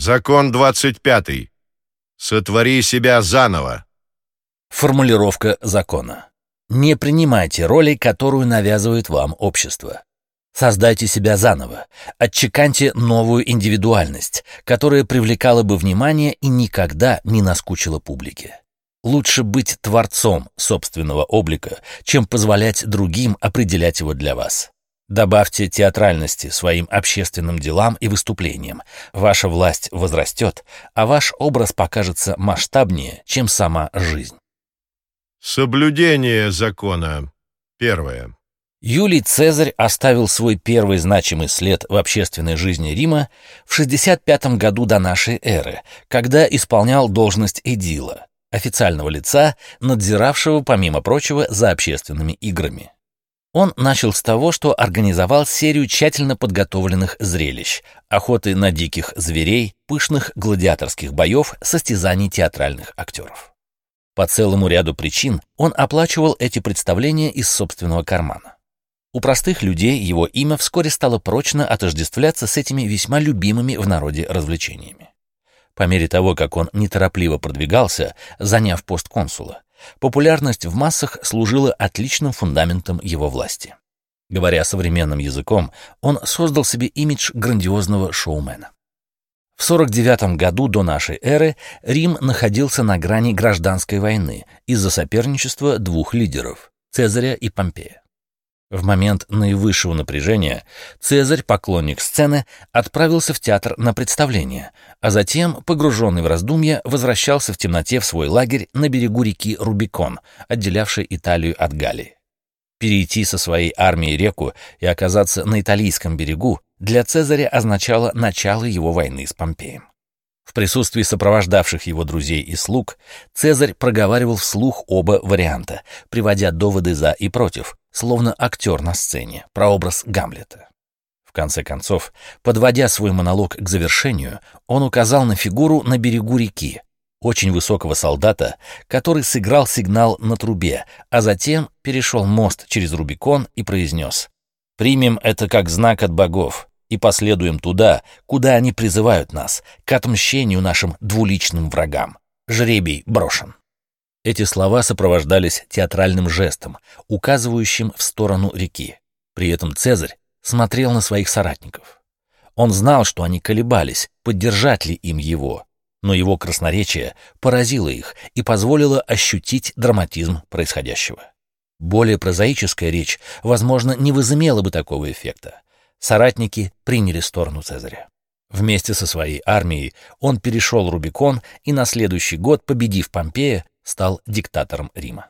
Закон 25. Сотвори себя заново. Формулировка закона. Не принимайте роли, которую навязывает вам общество. Создайте себя заново, отчеканьте новую индивидуальность, которая привлекала бы внимание и никогда не наскучила публике. Лучше быть творцом собственного облика, чем позволять другим определять его для вас. Добавьте театральности своим общественным делам и выступлениям. Ваша власть возрастет, а ваш образ покажется масштабнее, чем сама жизнь. Соблюдение закона. 1. Юлий Цезарь оставил свой первый значимый след в общественной жизни Рима в 65 году до нашей эры, когда исполнял должность эдила, официального лица, надзиравшего, помимо прочего, за общественными играми. Он начал с того, что организовал серию тщательно подготовленных зрелищ, охоты на диких зверей, пышных гладиаторских боев, состязаний театральных актеров. По целому ряду причин он оплачивал эти представления из собственного кармана. У простых людей его имя вскоре стало прочно отождествляться с этими весьма любимыми в народе развлечениями. По мере того, как он неторопливо продвигался, заняв пост консула, популярность в массах служила отличным фундаментом его власти. Говоря современным языком, он создал себе имидж грандиозного шоумена. В 49 году до нашей эры Рим находился на грани гражданской войны из-за соперничества двух лидеров – Цезаря и Помпея. В момент наивысшего напряжения Цезарь, поклонник сцены, отправился в театр на представление, а затем, погруженный в раздумья, возвращался в темноте в свой лагерь на берегу реки Рубикон, отделявшей Италию от Галлии. Перейти со своей армией реку и оказаться на италийском берегу для Цезаря означало начало его войны с Помпеем. В присутствии сопровождавших его друзей и слуг Цезарь проговаривал вслух оба варианта, приводя доводы за и против, словно актер на сцене, прообраз Гамлета. В конце концов, подводя свой монолог к завершению, он указал на фигуру на берегу реки, очень высокого солдата, который сыграл сигнал на трубе, а затем перешел мост через Рубикон и произнес: «Примем это как знак от богов и последуем туда, куда они призывают нас, к отмщению нашим двуличным врагам. Жребий брошен». Эти слова сопровождались театральным жестом, указывающим в сторону реки. При этом Цезарь смотрел на своих соратников. Он знал, что они колебались, поддержать ли им его, но его красноречие поразило их и позволило ощутить драматизм происходящего. Более прозаическая речь, возможно, не возымела бы такого эффекта. Соратники приняли сторону Цезаря. Вместе со своей армией он перешел Рубикон и на следующий год, победив Помпея, стал диктатором Рима.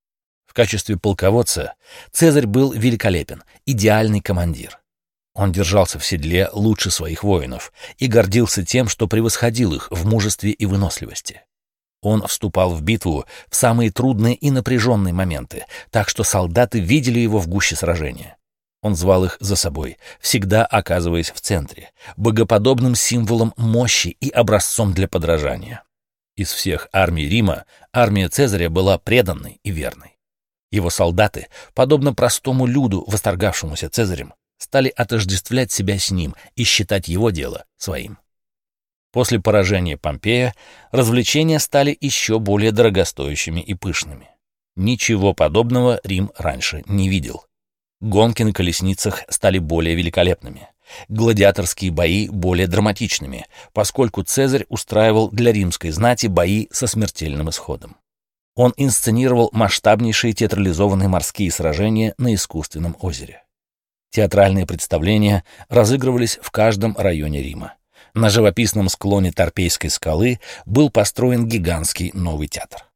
В качестве полководца Цезарь был великолепен, идеальный командир. Он держался в седле лучше своих воинов и гордился тем, что превосходил их в мужестве и выносливости. Он вступал в битву в самые трудные и напряженные моменты, так что солдаты видели его в гуще сражения. Он звал их за собой, всегда оказываясь в центре, богоподобным символом мощи и образцом для подражания. Из всех армий Рима армия Цезаря была преданной и верной. Его солдаты, подобно простому люду, восторгавшемуся Цезарем, стали отождествлять себя с ним и считать его дело своим. После поражения Помпея развлечения стали еще более дорогостоящими и пышными. Ничего подобного Рим раньше не видел. Гонки на колесницах стали более великолепными, гладиаторские бои более драматичными, поскольку Цезарь устраивал для римской знати бои со смертельным исходом. Он инсценировал масштабнейшие театрализованные морские сражения на искусственном озере. Театральные представления разыгрывались в каждом районе Рима. На живописном склоне Тарпейской скалы был построен гигантский новый театр.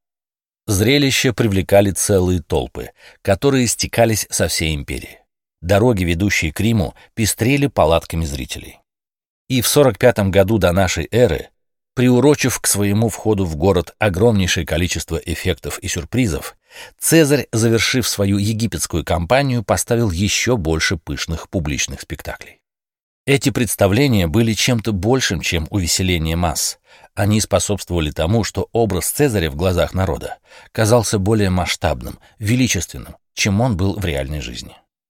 Зрелища привлекали целые толпы, которые стекались со всей империи. Дороги, ведущие к Риму, пестрели палатками зрителей. И в 45 году до нашей эры, приурочив к своему входу в город огромнейшее количество эффектов и сюрпризов, Цезарь, завершив свою египетскую кампанию, поставил еще больше пышных публичных спектаклей. Эти представления были чем-то большим, чем увеселение масс. Они способствовали тому, что образ Цезаря в глазах народа казался более масштабным, величественным, чем он был в реальной жизни.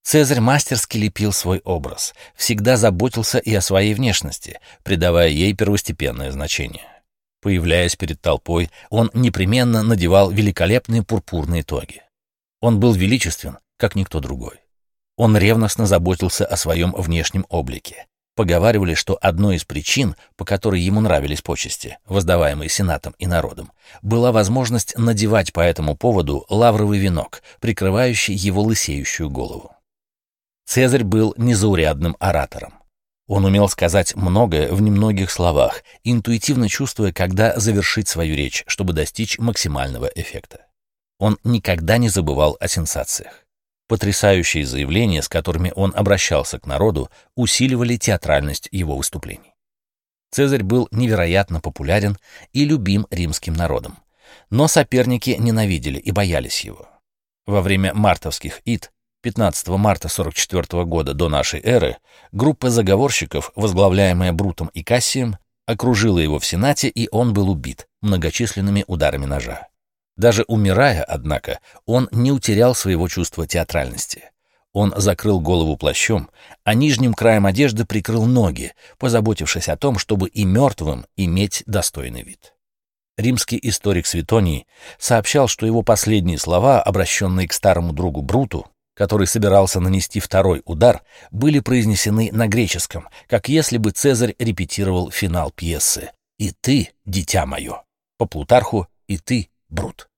Цезарь мастерски лепил свой образ, всегда заботился и о своей внешности, придавая ей первостепенное значение. Появляясь перед толпой, он непременно надевал великолепные пурпурные тоги. Он был величествен, как никто другой. Он ревностно заботился о своем внешнем облике. Поговаривали, что одной из причин, по которой ему нравились почести, воздаваемые сенатом и народом, была возможность надевать по этому поводу лавровый венок, прикрывающий его лысеющую голову. Цезарь был незаурядным оратором. Он умел сказать многое в немногих словах, интуитивно чувствуя, когда завершить свою речь, чтобы достичь максимального эффекта. Он никогда не забывал о сенсациях. Потрясающие заявления, с которыми он обращался к народу, усиливали театральность его выступлений. Цезарь был невероятно популярен и любим римским народом, но соперники ненавидели и боялись его. Во время мартовских ид 15 марта 44 года до нашей эры группа заговорщиков, возглавляемая Брутом и Кассием, окружила его в Сенате, и он был убит многочисленными ударами ножа. Даже умирая, однако, он не утерял своего чувства театральности. Он закрыл голову плащом, а нижним краем одежды прикрыл ноги, позаботившись о том, чтобы и мертвым иметь достойный вид. Римский историк Светоний сообщал, что его последние слова, обращенные к старому другу Бруту, который собирался нанести второй удар, были произнесены на греческом, как если бы Цезарь репетировал финал пьесы «И ты, дитя мое», по Плутарху «И ты, Брут».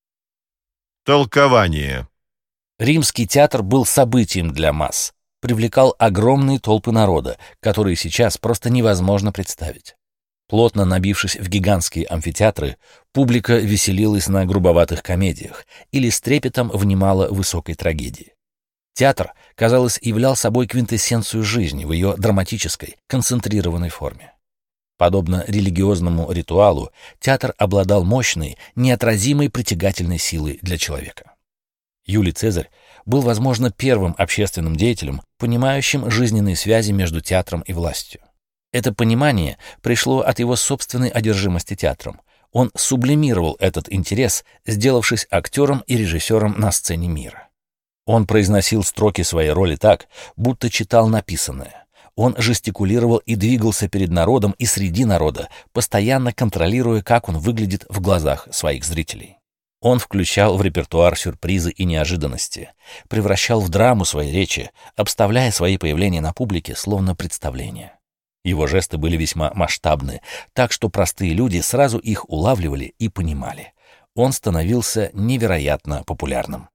Толкование. Римский театр был событием для масс, привлекал огромные толпы народа, которые сейчас просто невозможно представить. Плотно набившись в гигантские амфитеатры, публика веселилась на грубоватых комедиях или с трепетом внимала высокой трагедии. Театр, казалось, являл собой квинтэссенцию жизни в ее драматической, концентрированной форме. Подобно религиозному ритуалу, театр обладал мощной, неотразимой притягательной силой для человека. Юлий Цезарь был, возможно, первым общественным деятелем, понимающим жизненные связи между театром и властью. Это понимание пришло от его собственной одержимости театром. Он сублимировал этот интерес, сделавшись актером и режиссером на сцене мира. Он произносил строки своей роли так, будто читал написанное. Он жестикулировал и двигался перед народом и среди народа, постоянно контролируя, как он выглядит в глазах своих зрителей. Он включал в репертуар сюрпризы и неожиданности, превращал в драму свои речи, обставляя свои появления на публике словно представление. Его жесты были весьма масштабны, так что простые люди сразу их улавливали и понимали. Он становился невероятно популярным.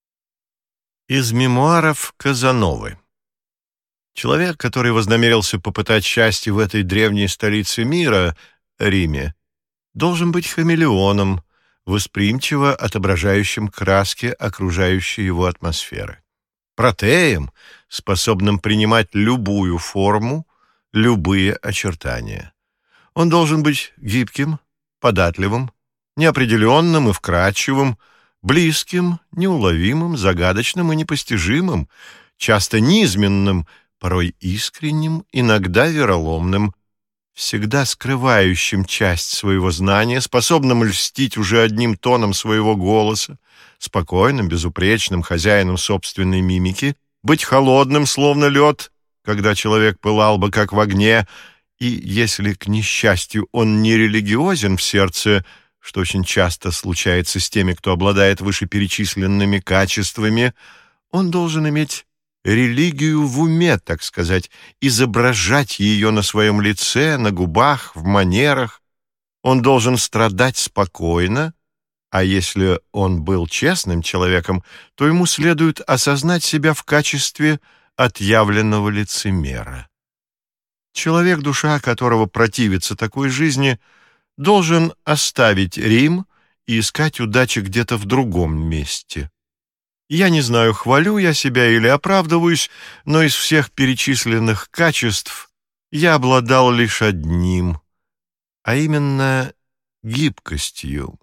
Из мемуаров Казановы. Человек, который вознамерился попытать счастье в этой древней столице мира, Риме, должен быть хамелеоном, восприимчиво отображающим краски окружающей его атмосферы. Протеем, способным принимать любую форму, любые очертания. Он должен быть гибким, податливым, неопределенным и вкрадчивым, близким, неуловимым, загадочным и непостижимым, часто низменным, порой искренним, иногда вероломным, всегда скрывающим часть своего знания, способным льстить уже одним тоном своего голоса, спокойным, безупречным хозяином собственной мимики, быть холодным, словно лед, когда человек пылал бы, как в огне, и если, к несчастью, он не религиозен в сердце, что очень часто случается с теми, кто обладает вышеперечисленными качествами, он должен иметь религию в уме, так сказать, изображать ее на своем лице, на губах, в манерах. Он должен страдать спокойно, а если он был честным человеком, то ему следует осознать себя в качестве отъявленного лицемера. Человек, душа которого противится такой жизни, должен оставить Рим и искать удачи где-то в другом месте. Я не знаю, хвалю я себя или оправдываюсь, но из всех перечисленных качеств я обладал лишь одним, а именно гибкостью.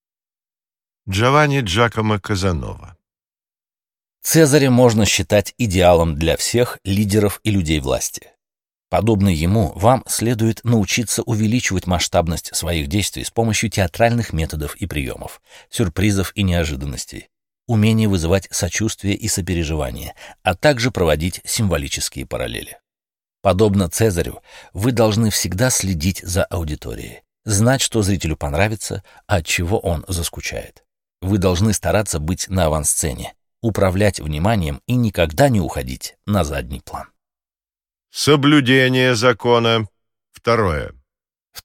Джованни Джакомо Казанова. Цезаря можно считать идеалом для всех лидеров и людей власти. Подобно ему, вам следует научиться увеличивать масштабность своих действий с помощью театральных методов и приемов, сюрпризов и неожиданностей. умение вызывать сочувствие и сопереживание, а также проводить символические параллели. Подобно Цезарю, вы должны всегда следить за аудиторией, знать, что зрителю понравится, а от чего он заскучает. Вы должны стараться быть на авансцене, управлять вниманием и никогда не уходить на задний план. Соблюдение закона. Второе. В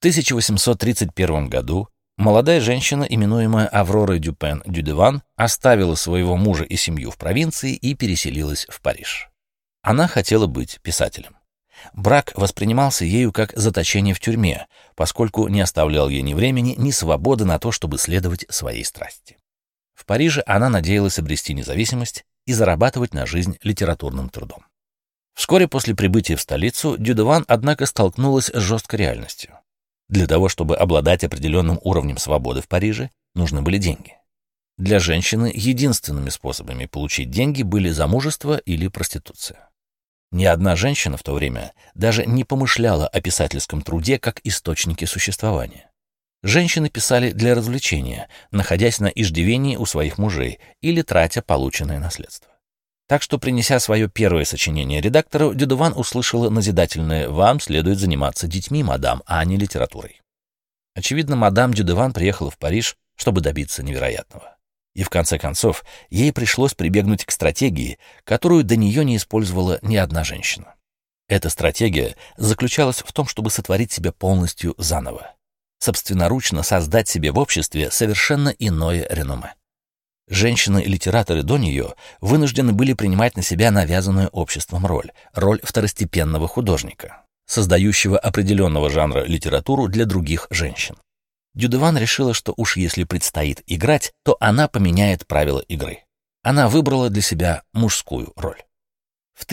1831 году молодая женщина, именуемая Авророй Дюпен-Дюдеван, оставила своего мужа и семью в провинции и переселилась в Париж. Она хотела быть писателем. Брак воспринимался ею как заточение в тюрьме, поскольку не оставлял ей ни времени, ни свободы на то, чтобы следовать своей страсти. В Париже она надеялась обрести независимость и зарабатывать на жизнь литературным трудом. Вскоре после прибытия в столицу Дюдеван, однако, столкнулась с жесткой реальностью. Для того, чтобы обладать определенным уровнем свободы в Париже, нужны были деньги. Для женщины единственными способами получить деньги были замужество или проституция. Ни одна женщина в то время даже не помышляла о писательском труде как источнике существования. Женщины писали для развлечения, находясь на иждивении у своих мужей или тратя полученное наследство. Так что, принеся свое первое сочинение редактору, Дюдеван услышала назидательное: «Вам следует заниматься детьми, мадам, а не литературой». Очевидно, мадам Дюдеван приехала в Париж, чтобы добиться невероятного. И в конце концов, ей пришлось прибегнуть к стратегии, которую до нее не использовала ни одна женщина. Эта стратегия заключалась в том, чтобы сотворить себя полностью заново, собственноручно создать себе в обществе совершенно иное реноме. Женщины-литераторы до нее вынуждены были принимать на себя навязанную обществом роль второстепенного художника, создающего определенного жанра литературу для других женщин. Дюдеван решила, что уж если предстоит играть, то она поменяет правила игры. Она выбрала для себя мужскую роль. В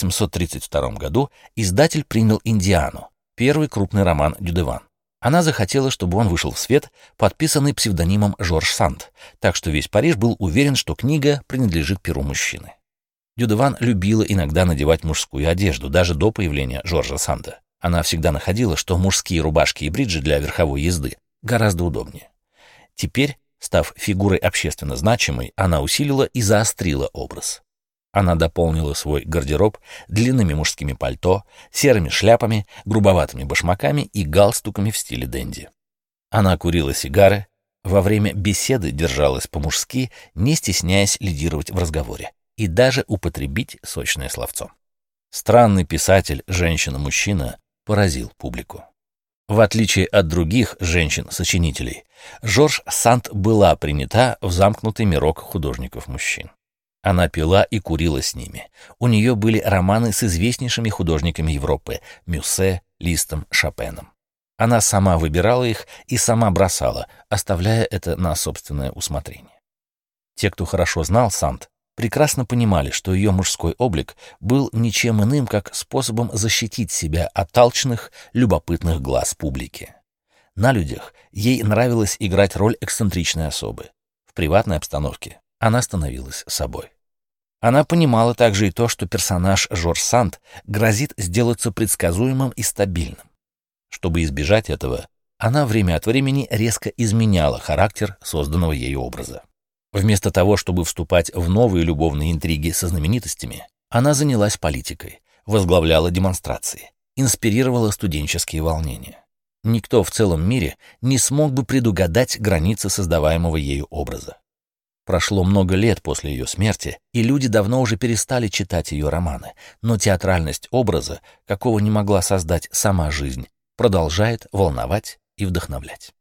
1832 году издатель принял «Индиану», первый крупный роман Дюдеван. Она захотела, чтобы он вышел в свет, подписанный псевдонимом Жорж Санд, так что весь Париж был уверен, что книга принадлежит перу мужчины. Дюдеван любила иногда надевать мужскую одежду, даже до появления Жоржа Санда. Она всегда находила, что мужские рубашки и бриджи для верховой езды гораздо удобнее. Теперь, став фигурой общественно значимой, она усилила и заострила образ. Она дополнила свой гардероб длинными мужскими пальто, серыми шляпами, грубоватыми башмаками и галстуками в стиле дэнди. Она курила сигары, во время беседы держалась по-мужски, не стесняясь лидировать в разговоре, и даже употребить сочное словцо. Странный писатель «Женщина-мужчина» поразил публику. В отличие от других женщин-сочинителей, Жорж Санд была принята в замкнутый мирок художников-мужчин. Она пила и курила с ними. У нее были романы с известнейшими художниками Европы — Мюссе, Листом, Шопеном. Она сама выбирала их и сама бросала, оставляя это на собственное усмотрение. Те, кто хорошо знал Санд, прекрасно понимали, что ее мужской облик был ничем иным, как способом защитить себя от алчных, любопытных глаз публики. На людях ей нравилось играть роль эксцентричной особы. В приватной обстановке она становилась собой. Она понимала также и то, что персонаж Жорж Санд грозит сделаться предсказуемым и стабильным. Чтобы избежать этого, она время от времени резко изменяла характер созданного ею образа. Вместо того, чтобы вступать в новые любовные интриги со знаменитостями, она занялась политикой, возглавляла демонстрации, инспирировала студенческие волнения. Никто в целом мире не смог бы предугадать границы создаваемого ею образа. Прошло много лет после ее смерти, и люди давно уже перестали читать ее романы, но театральность образа, какого не могла создать сама жизнь, продолжает волновать и вдохновлять.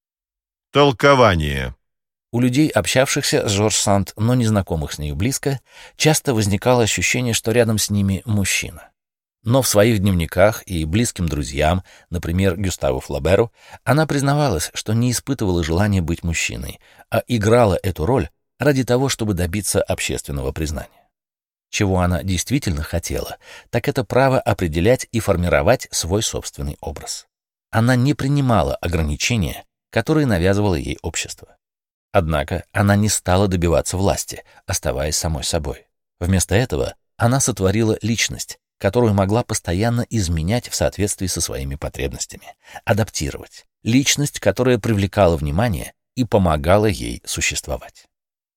Толкование. У людей, общавшихся с Жорж Санд, но не знакомых с нею близко, часто возникало ощущение, что рядом с ними мужчина. Но в своих дневниках и близким друзьям, например, Гюставу Флоберу, она признавалась, что не испытывала желания быть мужчиной, а играла эту роль ради того, чтобы добиться общественного признания. Чего она действительно хотела, так это право определять и формировать свой собственный образ. Она не принимала ограничения, которые навязывало ей общество. Однако она не стала добиваться власти, оставаясь самой собой. Вместо этого она сотворила личность, которую могла постоянно изменять в соответствии со своими потребностями, адаптировать. Личность, которая привлекала внимание и помогала ей существовать.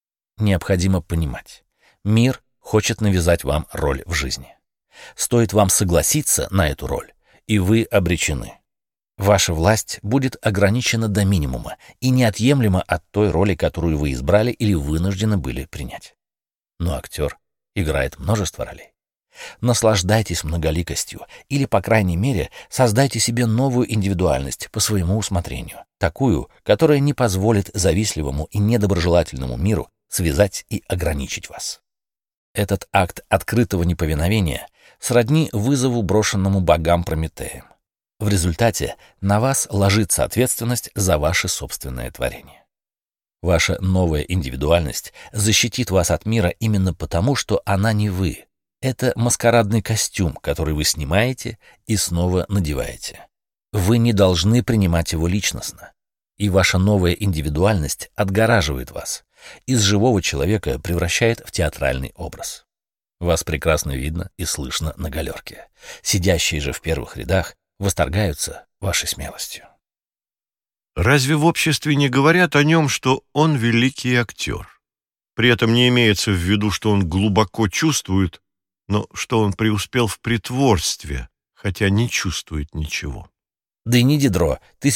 необходимо понимать. Мир хочет навязать вам роль в жизни. Стоит вам согласиться на эту роль, и вы обречены. Ваша власть будет ограничена до минимума и неотъемлема от той роли, которую вы избрали или вынуждены были принять. Но актер играет множество ролей. Наслаждайтесь многоликостью или, по крайней мере, создайте себе новую индивидуальность по своему усмотрению, такую, которая не позволит завистливому и недоброжелательному миру связать и ограничить вас. Этот акт открытого неповиновения сродни вызову, брошенному богам Прометеем. В результате на вас ложится ответственность за ваше собственное творение. Ваша новая индивидуальность защитит вас от мира именно потому, что она не вы. Это маскарадный костюм, который вы снимаете и снова надеваете. Вы не должны принимать его личностно. И ваша новая индивидуальность отгораживает вас, из живого человека превращает в театральный образ. Вас прекрасно видно и слышно на галерке. Сидящие же в первых рядах восторгаются вашей смелостью. Разве в обществе не говорят о нем, что он великий актер? При этом не имеется в виду, что он глубоко чувствует, но что он преуспел в притворстве, хотя не чувствует ничего. Дени Дидро,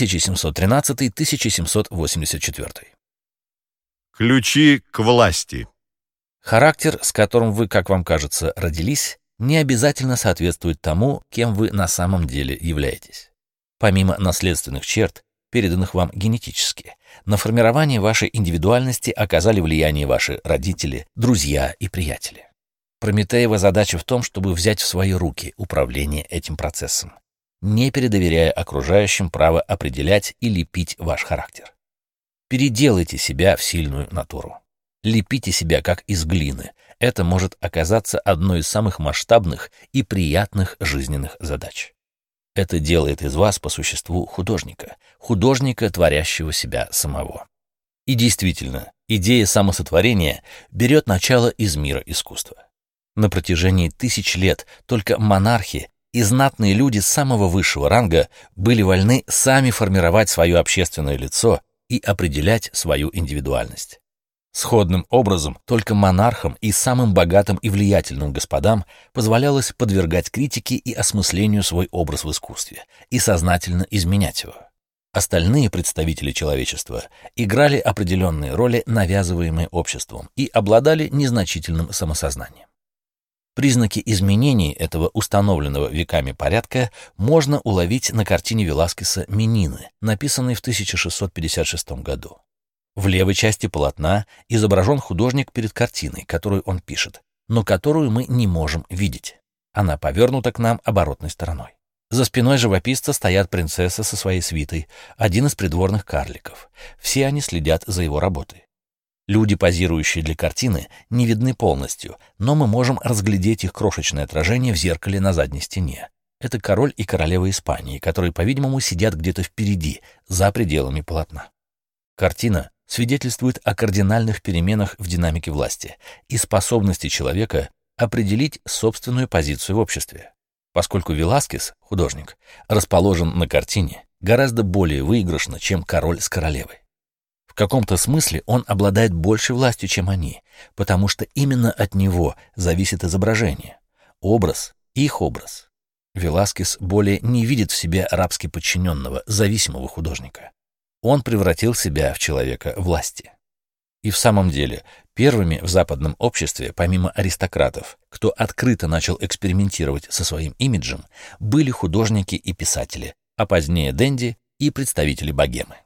1713-1784. Ключи к власти. Характер, с которым вы, как вам кажется, родились, не обязательно соответствует тому, кем вы на самом деле являетесь. Помимо наследственных черт, переданных вам генетически, на формирование вашей индивидуальности оказали влияние ваши родители, друзья и приятели. Прометеева задача в том, чтобы взять в свои руки управление этим процессом, не передоверяя окружающим право определять и лепить ваш характер. Переделайте себя в сильную натуру. Лепите себя как из глины. Это может оказаться одной из самых масштабных и приятных жизненных задач. Это делает из вас по существу художника, творящего себя самого. И действительно, идея самосотворения берет начало из мира искусства. На протяжении тысяч лет только монархи и знатные люди самого высшего ранга были вольны сами формировать свое общественное лицо и определять свою индивидуальность. Сходным образом только монархам и самым богатым и влиятельным господам позволялось подвергать критике и осмыслению свой образ в искусстве и сознательно изменять его. Остальные представители человечества играли определенные роли, навязываемые обществом, и обладали незначительным самосознанием. Признаки изменений этого установленного веками порядка можно уловить на картине Веласкеса «Менины», написанной в 1656 году. В левой части полотна изображен художник перед картиной, которую он пишет, но которую мы не можем видеть. Она повернута к нам оборотной стороной. За спиной живописца стоят принцесса со своей свитой, один из придворных карликов. Все они следят за его работой. Люди, позирующие для картины, не видны полностью, но мы можем разглядеть их крошечное отражение в зеркале на задней стене. Это король и королева Испании, которые, по-видимому, сидят где-то впереди, за пределами полотна. Картина свидетельствует о кардинальных переменах в динамике власти и способности человека определить собственную позицию в обществе. Поскольку Веласкес, художник, расположен на картине гораздо более выигрышно, чем король с королевой. В каком-то смысле он обладает большей властью, чем они, потому что именно от него зависит изображение, образ, их образ. Веласкес более не видит в себе рабски подчиненного, зависимого художника. Он превратил себя в человека власти. И в самом деле, первыми в западном обществе, помимо аристократов, кто открыто начал экспериментировать со своим имиджем, были художники и писатели, а позднее денди и представители богемы.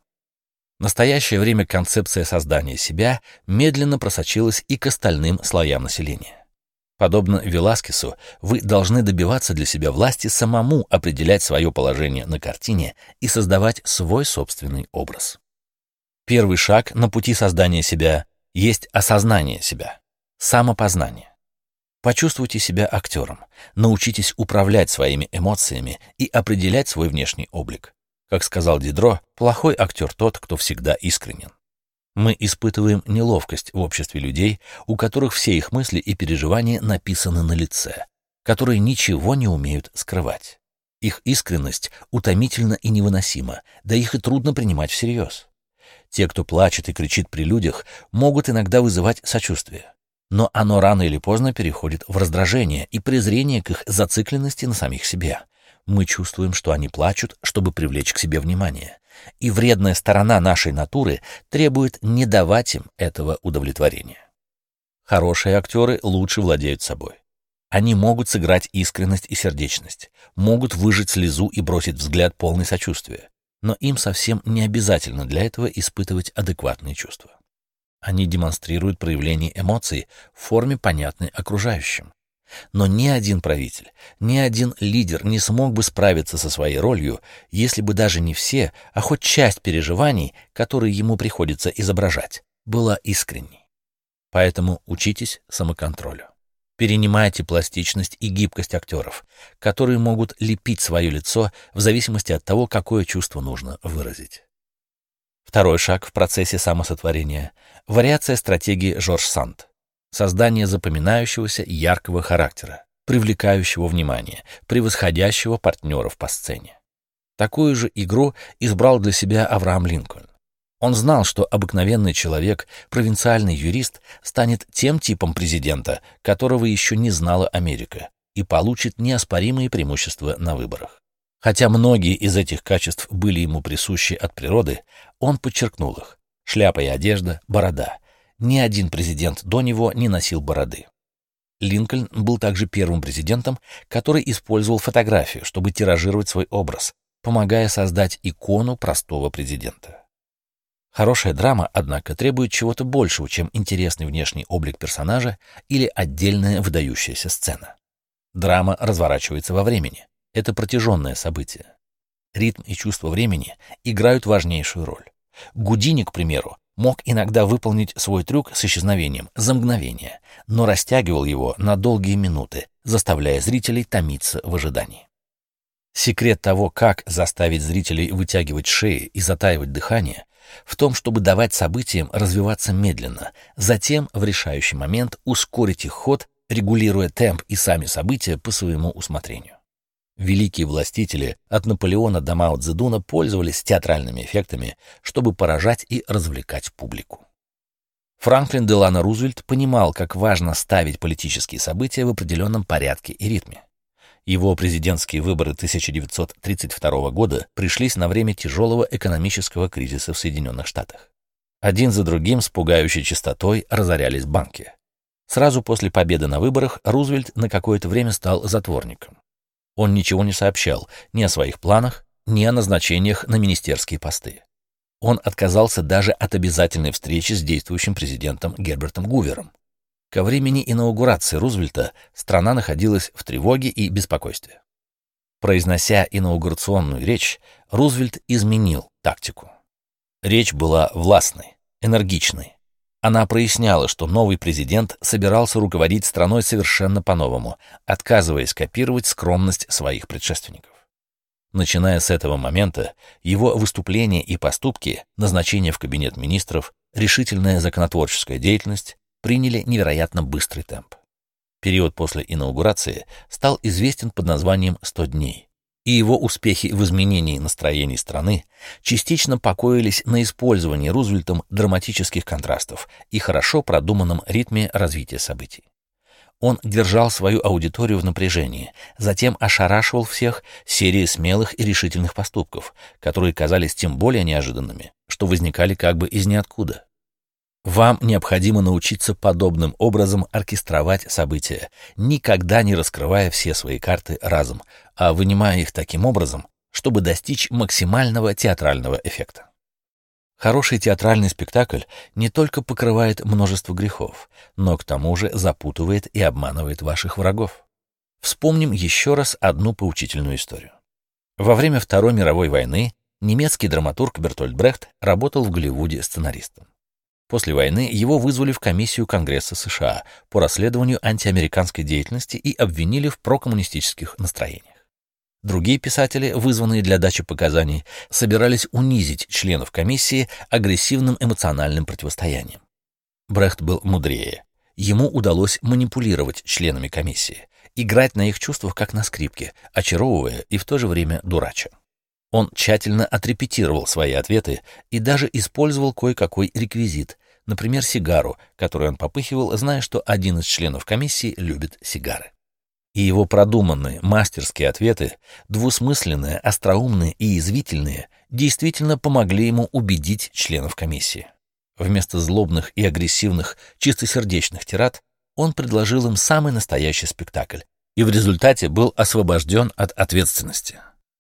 В настоящее время концепция создания себя медленно просочилась и к остальным слоям населения. Подобно Веласкесу, вы должны добиваться для себя власти самому определять свое положение на картине и создавать свой собственный образ. Первый шаг на пути создания себя есть осознание себя, самопознание. Почувствуйте себя актером, научитесь управлять своими эмоциями и определять свой внешний облик. Как сказал Дидро, плохой актер тот, кто всегда искренен. Мы испытываем неловкость в обществе людей, у которых все их мысли и переживания написаны на лице, которые ничего не умеют скрывать. Их искренность утомительна и невыносима, да их и трудно принимать всерьез. Те, кто плачет и кричит при людях, могут иногда вызывать сочувствие. Но оно рано или поздно переходит в раздражение и презрение к их зацикленности на самих себе. Мы чувствуем, что они плачут, чтобы привлечь к себе внимание. И вредная сторона нашей натуры требует не давать им этого удовлетворения. Хорошие актеры лучше владеют собой. Они могут сыграть искренность и сердечность, могут выжать слезу и бросить взгляд полный сочувствия, но им совсем не обязательно для этого испытывать адекватные чувства. Они демонстрируют проявление эмоций в форме, понятной окружающим. Но ни один правитель, ни один лидер не смог бы справиться со своей ролью, если бы даже не все, а хоть часть переживаний, которые ему приходится изображать, была искренней. Поэтому учитесь самоконтролю. Перенимайте пластичность и гибкость актеров, которые могут лепить свое лицо в зависимости от того, какое чувство нужно выразить. Второй шаг в процессе самосотворения — вариация стратегии Жорж Санд. Создание запоминающегося яркого характера, привлекающего внимание, превосходящего партнеров по сцене. Такую же игру избрал для себя Авраам Линкольн. Он знал, что обыкновенный человек, провинциальный юрист, станет тем типом президента, которого еще не знала Америка, и получит неоспоримые преимущества на выборах. Хотя многие из этих качеств были ему присущи от природы, он подчеркнул их. Шляпа и одежда, борода. Ни один президент до него не носил бороды. Линкольн был также первым президентом, который использовал фотографию, чтобы тиражировать свой образ, помогая создать икону простого президента. Хорошая драма, однако, требует чего-то большего, чем интересный внешний облик персонажа или отдельная выдающаяся сцена. Драма разворачивается во времени. Это протяженное событие. Ритм и чувство времени играют важнейшую роль. Гудини, к примеру, мог иногда выполнить свой трюк с исчезновением за мгновение, но растягивал его на долгие минуты, заставляя зрителей томиться в ожидании. Секрет того, как заставить зрителей вытягивать шеи и затаивать дыхание, в том, чтобы давать событиям развиваться медленно, затем в решающий момент ускорить их ход, регулируя темп и сами события по своему усмотрению. Великие властители от Наполеона до Мао Цзэдуна пользовались театральными эффектами, чтобы поражать и развлекать публику. Франклин Делано Рузвельт понимал, как важно ставить политические события в определенном порядке и ритме. Его президентские выборы 1932 года пришлись на время тяжелого экономического кризиса в Соединенных Штатах. Один за другим с пугающей частотой разорялись банки. Сразу после победы на выборах Рузвельт на какое-то время стал затворником. Он ничего не сообщал ни о своих планах, ни о назначениях на министерские посты. Он отказался даже от обязательной встречи с действующим президентом Гербертом Гувером. Ко времени инаугурации Рузвельта страна находилась в тревоге и беспокойстве. Произнося инаугурационную речь, Рузвельт изменил тактику. Речь была властной, энергичной. Она проясняла, что новый президент собирался руководить страной совершенно по-новому, отказываясь копировать скромность своих предшественников. Начиная с этого момента, его выступления и поступки, назначение в кабинет министров, решительная законотворческая деятельность приняли невероятно быстрый темп. Период после инаугурации стал известен под названием «100 дней», и его успехи в изменении настроений страны частично покоились на использовании Рузвельтом драматических контрастов и хорошо продуманном ритме развития событий. Он держал свою аудиторию в напряжении, затем ошарашивал всех серией смелых и решительных поступков, которые казались тем более неожиданными, что возникали как бы из ниоткуда. Вам необходимо научиться подобным образом оркестровать события, никогда не раскрывая все свои карты разом, а вынимая их таким образом, чтобы достичь максимального театрального эффекта. Хороший театральный спектакль не только покрывает множество грехов, но к тому же запутывает и обманывает ваших врагов. Вспомним еще раз одну поучительную историю. Во время Второй мировой войны немецкий драматург Бертольд Брехт работал в Голливуде сценаристом. После войны его вызвали в комиссию Конгресса США по расследованию антиамериканской деятельности и обвинили в прокоммунистических настроениях. Другие писатели, вызванные для дачи показаний, собирались унизить членов комиссии агрессивным эмоциональным противостоянием. Брехт был мудрее. Ему удалось манипулировать членами комиссии, играть на их чувствах как на скрипке, очаровывая и в то же время дурача. Он тщательно отрепетировал свои ответы и даже использовал кое-какой реквизит, например, сигару, которую он попыхивал, зная, что один из членов комиссии любит сигары. И его продуманные, мастерские ответы, двусмысленные, остроумные и язвительные, действительно помогли ему убедить членов комиссии. Вместо злобных и агрессивных, чистосердечных тирад он предложил им самый настоящий спектакль и в результате был освобожден от ответственности.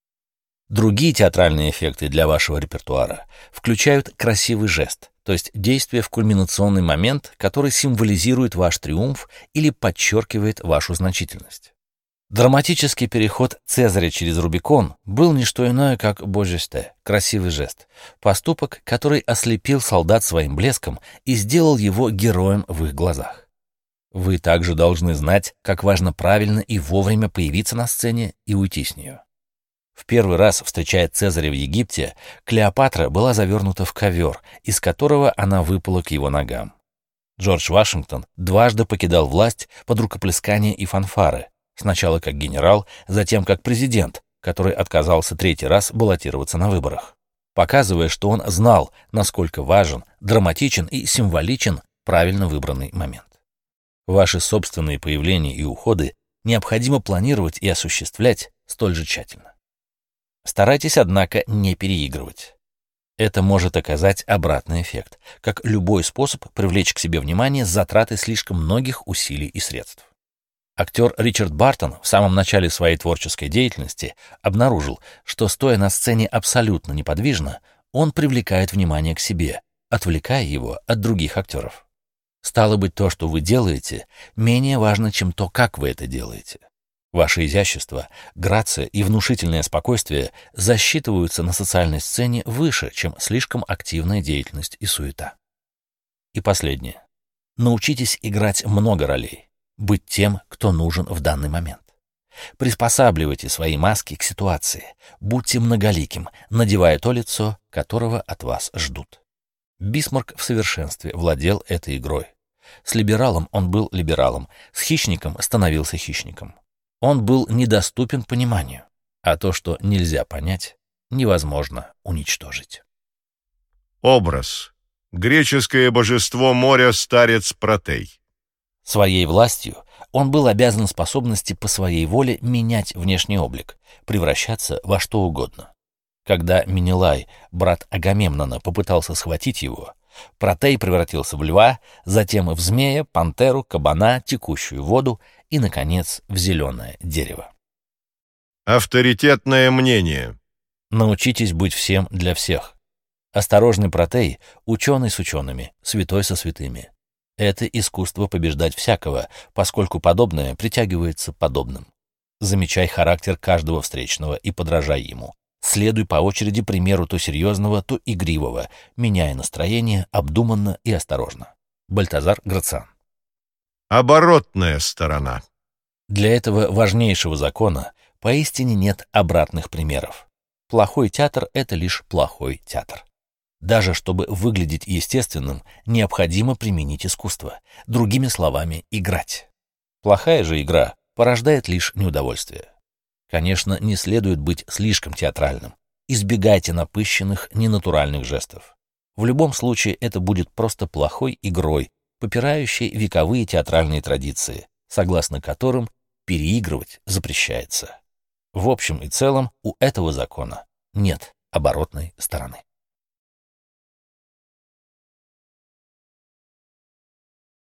Другие театральные эффекты для вашего репертуара включают красивый жест, то есть действие в кульминационный момент, который символизирует ваш триумф или подчеркивает вашу значительность. Драматический переход Цезаря через Рубикон был не что иное, как божесте, красивый жест, поступок, который ослепил солдат своим блеском и сделал его героем в их глазах. Вы также должны знать, как важно правильно и вовремя появиться на сцене и уйти с нее. В первый раз, встречая Цезаря в Египте, Клеопатра была завернута в ковер, из которого она выпала к его ногам. Джордж Вашингтон дважды покидал власть под рукоплескания и фанфары, сначала как генерал, затем как президент, который отказался третий раз баллотироваться на выборах, показывая, что он знал, насколько важен, драматичен и символичен правильно выбранный момент. Ваши собственные появления и уходы необходимо планировать и осуществлять столь же тщательно. Старайтесь, однако, не переигрывать. Это может оказать обратный эффект, как любой способ привлечь к себе внимание с затратой слишком многих усилий и средств. Актер Ричард Бартон в самом начале своей творческой деятельности обнаружил, что, стоя на сцене абсолютно неподвижно, он привлекает внимание к себе, отвлекая его от других актеров. Стало быть, то, что вы делаете, менее важно, чем то, как вы это делаете. Ваше изящество, грация и внушительное спокойствие засчитываются на социальной сцене выше, чем слишком активная деятельность и суета. И последнее. Научитесь играть много ролей, быть тем, кто нужен в данный момент. Приспосабливайте свои маски к ситуации, будьте многоликим, надевая то лицо, которого от вас ждут. Бисмарк в совершенстве владел этой игрой. С либералом он был либералом, с хищником становился хищником. Он был недоступен пониманию, а то, что нельзя понять, невозможно уничтожить. Образ. Греческое божество моря старец Протей. Своей властью он был обязан способности по своей воле менять внешний облик, превращаться во что угодно. Когда Менелай, брат Агамемнона, попытался схватить его, Протей превратился в льва, затем в змея, пантеру, кабана, текущую воду и, наконец, в зеленое дерево. Авторитетное мнение. Научитесь быть всем для всех. Осторожный Протей — ученый с учеными, святой со святыми. Это искусство побеждать всякого, поскольку подобное притягивается подобным. Замечай характер каждого встречного и подражай ему. Следуй по очереди примеру то серьезного, то игривого, меняя настроение обдуманно и осторожно. Бальтазар Грациан. Оборотная сторона. Для этого важнейшего закона поистине нет обратных примеров. Плохой театр — это лишь плохой театр. Даже чтобы выглядеть естественным, необходимо применить искусство, другими словами, играть. Плохая же игра порождает лишь неудовольствие. Конечно, не следует быть слишком театральным. Избегайте напыщенных, ненатуральных жестов. В любом случае это будет просто плохой игрой, попирающей вековые театральные традиции, согласно которым переигрывать запрещается. В общем и целом у этого закона нет оборотной стороны.